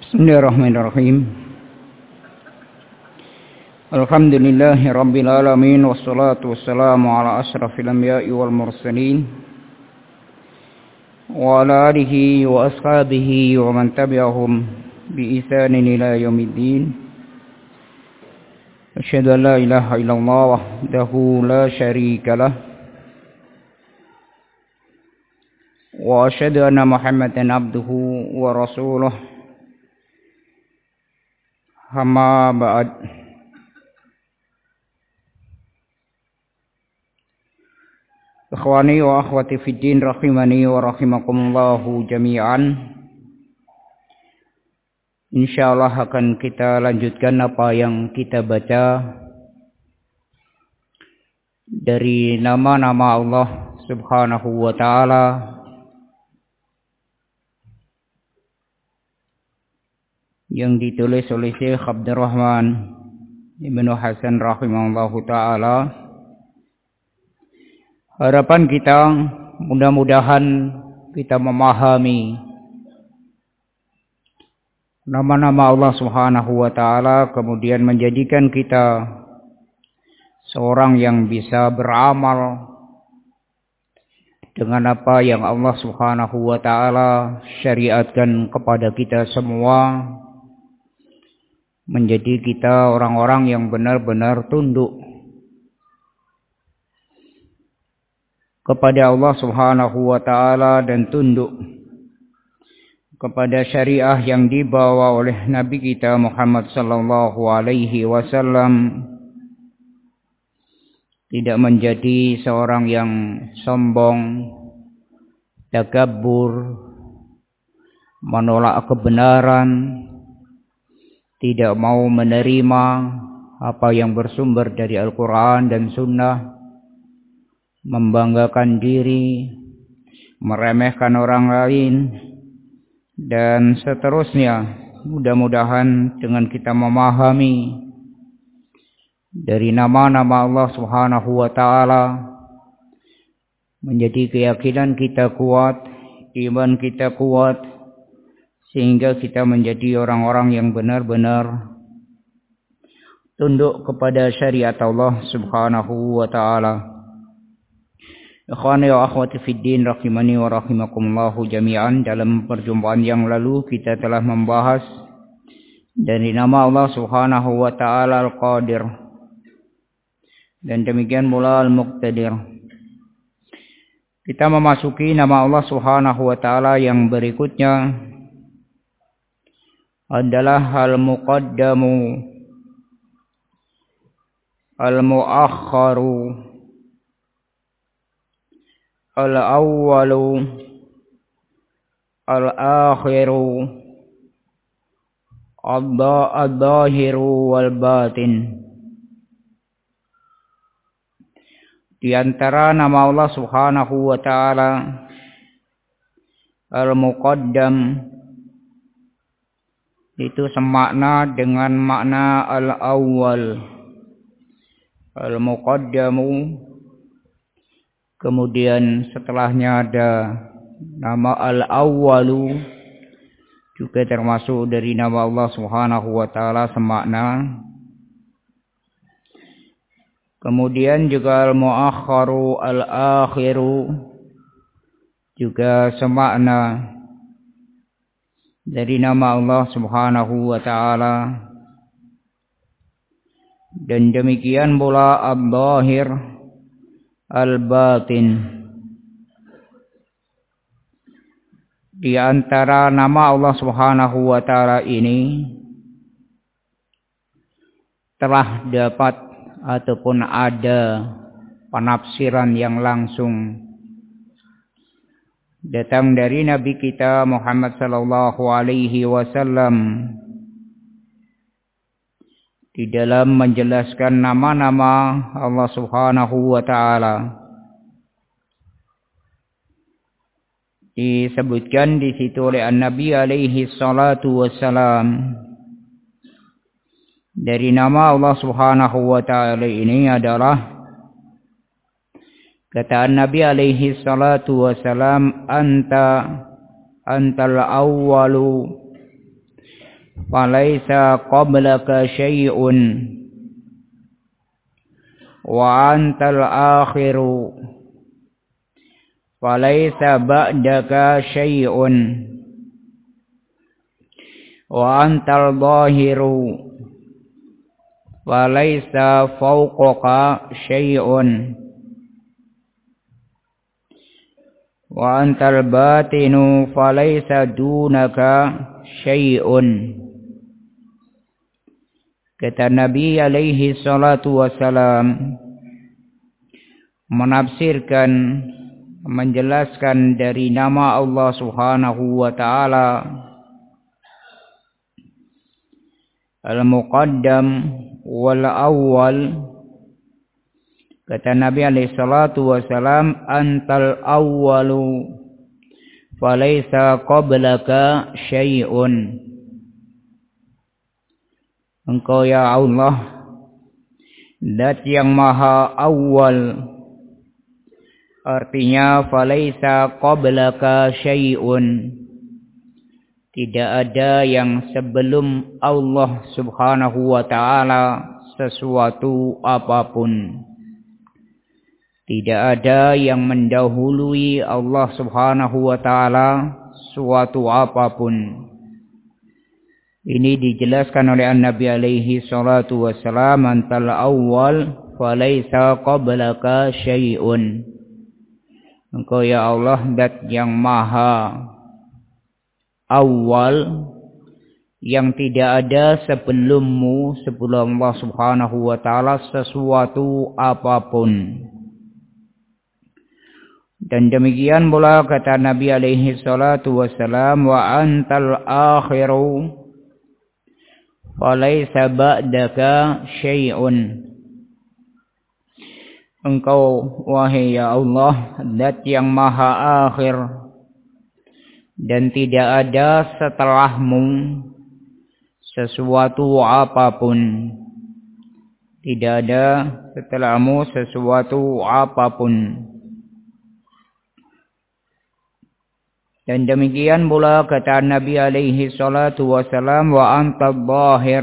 Bismillahirrahmanirrahim. Alhamdulillahi rabbil alamin wassalatu wassalamu ala asyrafil anbiya'i wal mursalin wa ala alihi wa ashabihi wa man tabi'ahum bi ihsanin ila yaumiddin. Asyhadu an la ilaha illallah wahdahu la syarika lah wa asyhadu anna Muhammadan abduhu wa rasuluh. Amma ba'd. Ikhwani wa akhwati fid din rahimani wa rahimakumullahu jami'an. Insyaallah akan kita lanjutkan apa yang kita baca dari nama-nama Allah Subhanahu wa taala yang ditulis oleh Syekh Abdurrahman Ibnu Hasan rahimahullahu ta'ala. Harapan kita mudah-mudahan kita memahami nama-nama Allah Subhanahu wa ta'ala, kemudian menjadikan kita seorang yang bisa beramal dengan apa yang Allah Subhanahu wa ta'ala syariatkan kepada kita semua, menjadi kita orang-orang yang benar-benar tunduk kepada Allah Subhanahu wa taala dan tunduk kepada syariah yang dibawa oleh Nabi kita Muhammad sallallahu alaihi wasallam. Tidak menjadi seorang yang sombong, takabbur, menolak kebenaran, tidak mau menerima apa yang bersumber dari Al-Quran dan Sunnah, membanggakan diri, meremehkan orang lain, dan seterusnya. Mudah-mudahan dengan kita memahami dari nama-nama Allah Subhanahu wa ta'ala, menjadi keyakinan kita kuat, iman kita kuat, sehingga kita menjadi orang-orang yang benar-benar tunduk kepada syariat Allah Subhanahu wa ta'ala. Ikhwani wa akhwati fid din rahimani wa rahimakumullahu jami'an. Dalam perjumpaan yang lalu kita telah membahas dari nama Allah Subhanahu wa ta'ala Al-Qadir, dan demikian pula Al-Muqtadir. Kita memasuki nama Allah Subhanahu wa ta'ala yang berikutnya adalah Al-Muqaddamu, Al-Muakharu, Al-Awwalu, Al-Akhiru, Al-Zahiru, Wal-Batin. Di antara nama Allah Subhanahu wa ta'ala Al-Muqaddam itu semakna dengan makna al-awwal, al-muqaddamu. Kemudian setelahnya ada nama al-awwalu, juga termasuk dari nama Allah Subhanahu wa ta'ala semakna. Kemudian juga al-muakharu, al-akhiru, juga semakna dari nama Allah Subhanahu wa ta'ala. Dan demikian pula al-zahir, al-batin. Di antara nama Allah Subhanahu wa ta'ala ini telah dapat ataupun ada penafsiran yang langsung datang dari Nabi kita Muhammad sallallahu alaihi wasallam di dalam menjelaskan nama-nama Allah Subhanahu wa ta'ala. Disebutkan di situ oleh Nabi alaihi salatu wassalam, dari nama Allah Subhanahu wa ta'ala ini adalah kata Nabi alaihi salatu wasalam, antal awwalu falaisa qablaka syai'un wa antal akhiru falaisa ba'daka syai'un wa antal zahiru falaisa fawqaka syai'un wa antal batinu falaisa dunaka syai'un. Kata Nabi alaihi salatu wassalam menafsirkan, menjelaskan dari nama Allah subhanahu wa ta'ala al-muqaddam wal awwal. Kata Nabi alaihi salatu wassalam, antal awwalu falaysa qablaka syai'un. Engkau ya Allah, zat yang maha awal, artinya falaysa qablaka syai'un, tidak ada yang sebelum Allah subhanahu wa ta'ala sesuatu apapun. Tidak ada yang mendahului Allah subhanahu wa ta'ala suatu apapun. Ini dijelaskan oleh Nabi alaihi salatu wassalam, antal awwal falaysa qablaka syai'un. Engkau ya Allah zat yang maha awal, yang tidak ada sebelummu, sebelum Allah subhanahu wa ta'ala sesuatu apapun. Dan demikian pula kata Nabi alaihi salatu wassalam, wa antal akhiru falaysa ba'daka syai'un. Engkau wahai ya Allah zat yang maha akhir, dan tidak ada setelahmu sesuatu apapun. Tidak ada setelahmu sesuatu apapun. Dan demikian pula kata Nabi alaihi salatu wassalam, wa anta dhahir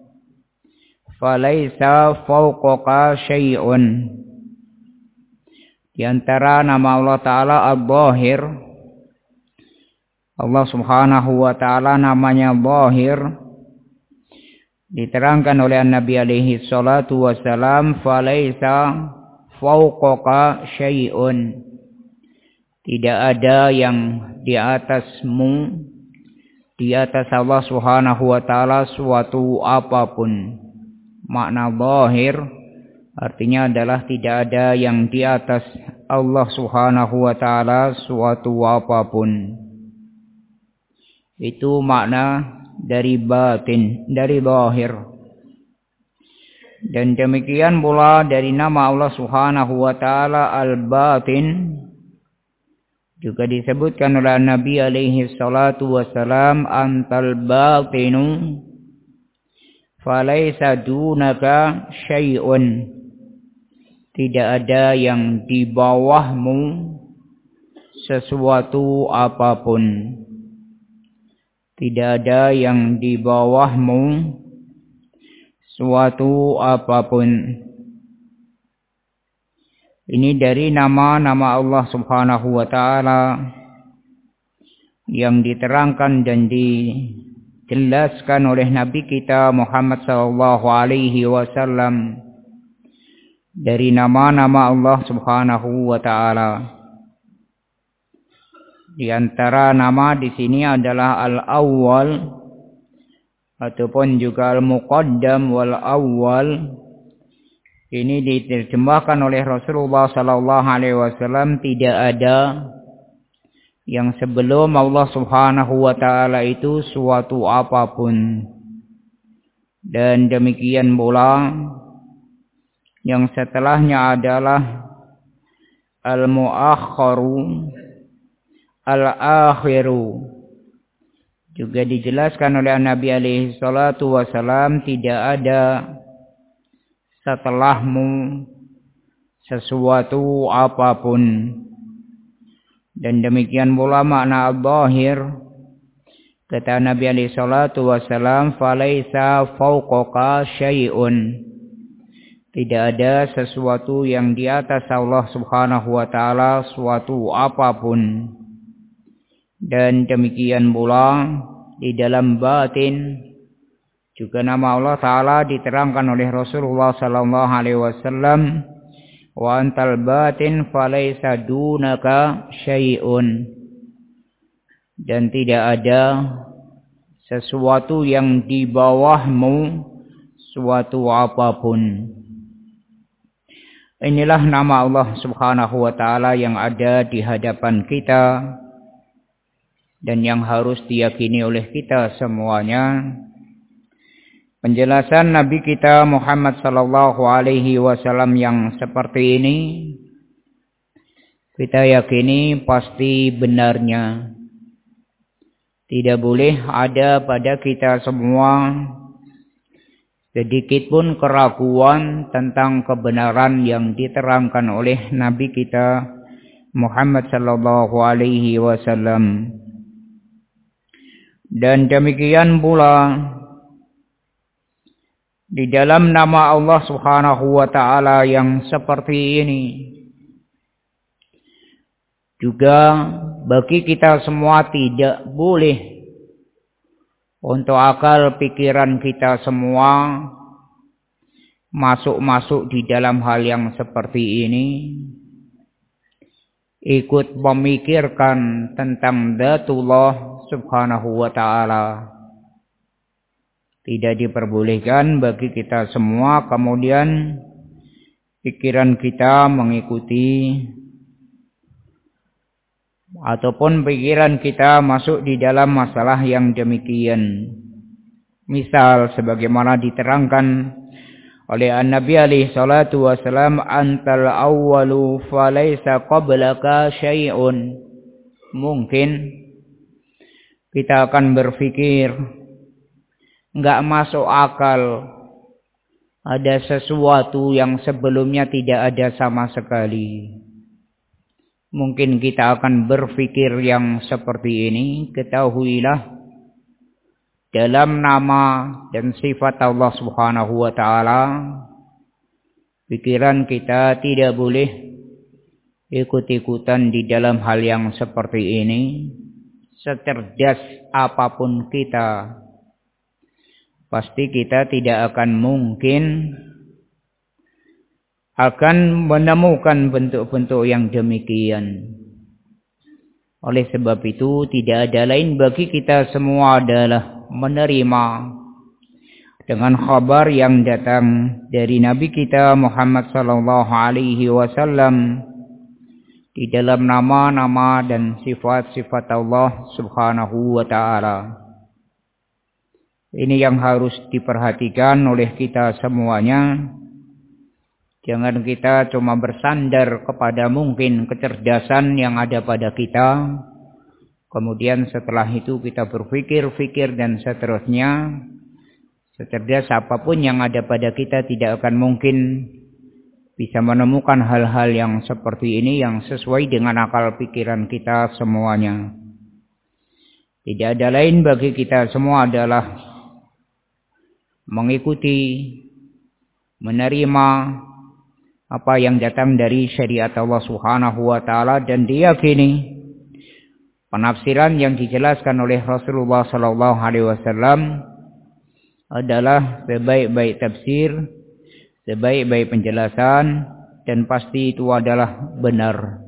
falaysa fawqaka syai'un. Di antara nama Allah Ta'ala Al-Dhahir, Allah subhanahu wa ta'ala namanya Dhahir, diterangkan oleh Nabi alaihi salatu wassalam, falaysa fawqaka syai'un. Tidak ada yang di atasmu, di atas Allah subhanahu wa ta'ala suatu apapun. Makna zahir artinya adalah tidak ada yang di atas Allah subhanahu wa ta'ala suatu apapun. Itu makna dari batin, dari zahir. Dan demikian pula dari nama Allah subhanahu wa ta'ala al-batin, juga disebutkan oleh Nabi alaihi salatu wassalam, antal batinu falaysa dunaka syai'un. Tidak ada yang di bawahmu sesuatu apapun. Tidak ada yang di bawahmu suatu apapun. Ini dari nama-nama Allah subhanahu wa ta'ala yang diterangkan dan dijelaskan oleh Nabi kita Muhammad sallallahu alaihi wasallam, dari nama-nama Allah subhanahu wa ta'ala. Di antara nama di sini adalah al-awwal ataupun juga al-muqaddam wal awwal. Ini diterjemahkan oleh Rasulullah sallallahu alaihi wasallam, tidak ada yang sebelum Allah subhanahu wa ta'ala itu suatu apapun. Dan demikian pula yang setelahnya adalah al-muakharu, al-akhiru. Juga dijelaskan oleh Nabi alaihi salatu wasalam, tidak ada setelahmu sesuatu apapun. Dan demikian pula makna al-zahir, Kata Nabi alaihi salatu wasallam, "Falaisa fawqaka syai'un." Tidak ada sesuatu yang di atas Allah Subhanahu wa taala, suatu apapun. Dan demikian pula di dalam batin juga nama Allah taala diterangkan oleh Rasulullah sallallahu alaihi wasallam, "Wa antal batin falaisa dunaka syai'un." Dan tidak ada sesuatu yang di bawahmu, suatu apapun. Inilah nama Allah Subhanahu wa taala yang ada di hadapan kita dan yang harus diyakini oleh kita semuanya. Penjelasan Nabi kita Muhammad sallallahu alaihi wasallam yang seperti ini kita yakini pasti benarnya. Tidak boleh ada pada kita semua sedikit pun keraguan tentang kebenaran yang diterangkan oleh Nabi kita Muhammad sallallahu alaihi wasallam. Dan demikian pula di dalam nama Allah Subhanahu wa taala yang seperti ini juga bagi kita semua tidak boleh untuk akal pikiran kita semua masuk di dalam hal yang seperti ini, ikut memikirkan tentang dzatullah Subhanahu wa taala. Tidak diperbolehkan bagi kita semua kemudian pikiran kita mengikuti ataupun pikiran kita masuk di dalam masalah yang demikian. Misal sebagaimana diterangkan oleh An-Nabi alaihi salatu wasalam, "Antal awwalu falaysa qablaka syai'un." Mungkin kita akan berpikir enggak masuk akal ada sesuatu yang sebelumnya tidak ada sama sekali. Mungkin kita akan berpikir yang seperti ini. Ketahuilah dalam nama dan sifat Allah Subhanahu wa taala, pikiran kita tidak boleh ikut-ikutan di dalam hal yang seperti ini. Secerdas apapun kita, pasti kita tidak akan mungkin akan menemukan bentuk-bentuk yang demikian. Oleh sebab itu tidak ada lain bagi kita semua adalah menerima dengan kabar yang datang dari Nabi kita Muhammad sallallahu alaihi wasallam di dalam nama-nama dan sifat-sifat Allah Subhanahu wa taala. Ini yang harus diperhatikan oleh kita semuanya. Jangan kita cuma bersandar kepada mungkin kecerdasan yang ada pada kita. Kemudian setelah itu kita berpikir-pikir dan seterusnya. Secerdas apapun yang ada pada kita tidak akan mungkin bisa menemukan hal-hal yang seperti ini yang sesuai dengan akal pikiran kita semuanya. Tidak ada lain bagi kita semua adalah mengikuti, menerima apa yang datang dari syariat Allah Subhanahu wa taala dan diyakini penafsiran yang dijelaskan oleh Rasulullah sallallahu alaihi wasallam adalah sebaik-baik tafsir, sebaik-baik penjelasan, dan pasti itu adalah benar.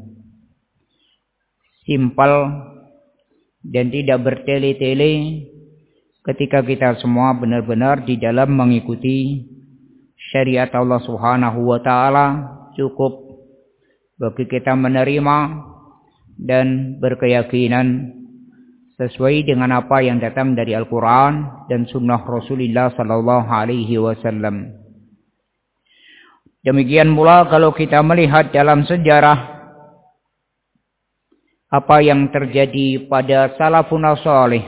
Simpel dan tidak bertele-tele ketika kita semua benar-benar di dalam mengikuti syariat Allah Subhanahu wa taala. Cukup bagi kita menerima dan berkeyakinan sesuai dengan apa yang datang dari Al-Quran dan sunnah Rasulullah sallallahu alaihi wasallam. Demikian pula kalau kita melihat dalam sejarah apa yang terjadi pada salafun salih,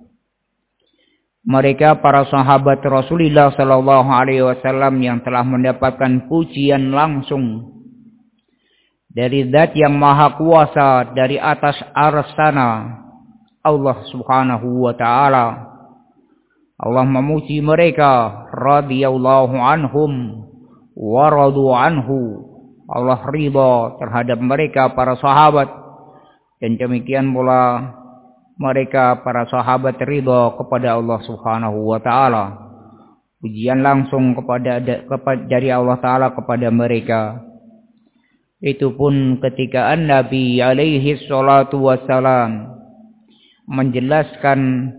mereka para sahabat Rasulullah sallallahu alaihi wasallam yang telah mendapatkan pujian langsung dari Zat yang Maha Kuasa dari atas arsy sana, Allah Subhanahu wa ta'ala. Allah memuji mereka, radhiyallahu anhum wa radu anhu. Allah ridha terhadap mereka para sahabat, dan demikian pula mereka para sahabat ridha kepada Allah Subhanahu wa ta'ala. Pujian langsung dari Allah Ta'ala kepada mereka. Itu pun ketika Nabi alaihi salatu wassalam menjelaskan,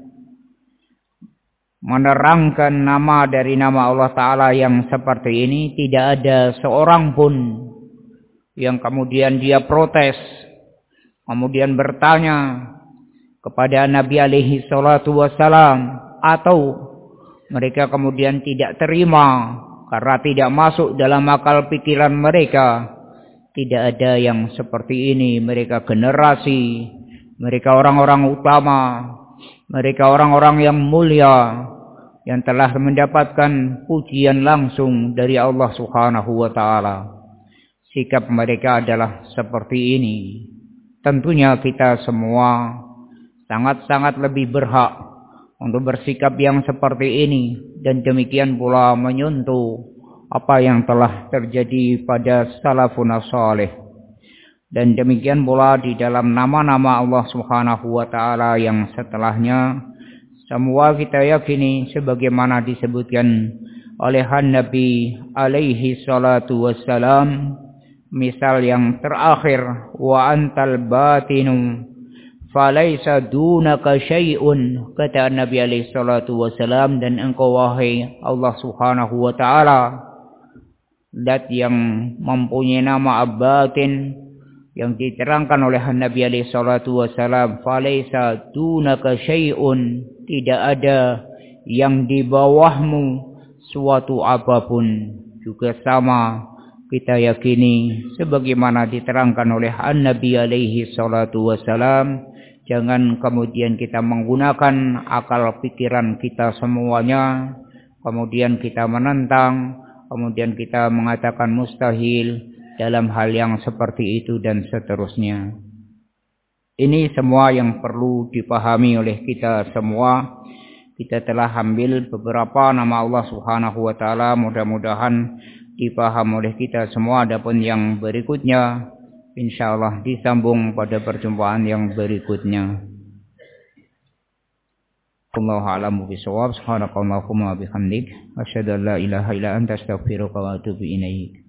menerangkan nama dari nama Allah Ta'ala yang seperti ini, tidak ada seorang pun yang kemudian dia protes, kemudian bertanya kepada Nabi alaihi salatu wassalam, atau mereka kemudian tidak terima karena tidak masuk dalam akal pikiran mereka. Tidak ada yang seperti ini. Mereka generasi, mereka orang-orang utama, mereka orang-orang yang mulia, yang telah mendapatkan pujian langsung dari Allah Subhanahu wa ta'ala. Sikap mereka adalah seperti ini. Tentunya kita semua sangat-sangat lebih berhak untuk bersikap yang seperti ini, dan demikian pula menyentuh apa yang telah terjadi pada salafun salih. Dan demikian pula di dalam nama-nama Allah Subhanahu wa ta'ala yang setelahnya, semua kita yakini sebagaimana disebutkan oleh Nabi alaihi salatu wassalam, misal yang terakhir, wa antal batinu falaisa dunaka syai'un, kata Nabi alaihi salatu wasalam, dan engkau wahai Allah Subhanahu wa ta'ala, zat yang mempunyai nama Ab-Batin, yang diterangkan oleh Nabi alaihi salatu wasalam, falaisa dunaka syai'un, tidak ada yang di bawahmu suatu apapun. Juga sama kita yakini sebagaimana diterangkan oleh Nabi alaihi salatu wasalam. Jangan kemudian kita menggunakan akal pikiran kita semuanya, kemudian kita menentang, kemudian kita mengatakan mustahil dalam hal yang seperti itu dan seterusnya. Ini semua yang perlu dipahami oleh kita semua. Kita telah ambil beberapa nama Allah Subhanahu wa ta'ala, mudah-mudahan dipaham oleh kita semua. Adapun yang berikutnya insyaallah disambung pada perjumpaan yang berikutnya. Allahu a'lamu bishawab. Subhanakallahumma wa bihamdik, asyhadu an la ilaha illa anta, astaghfiruka wa atubu ilaik.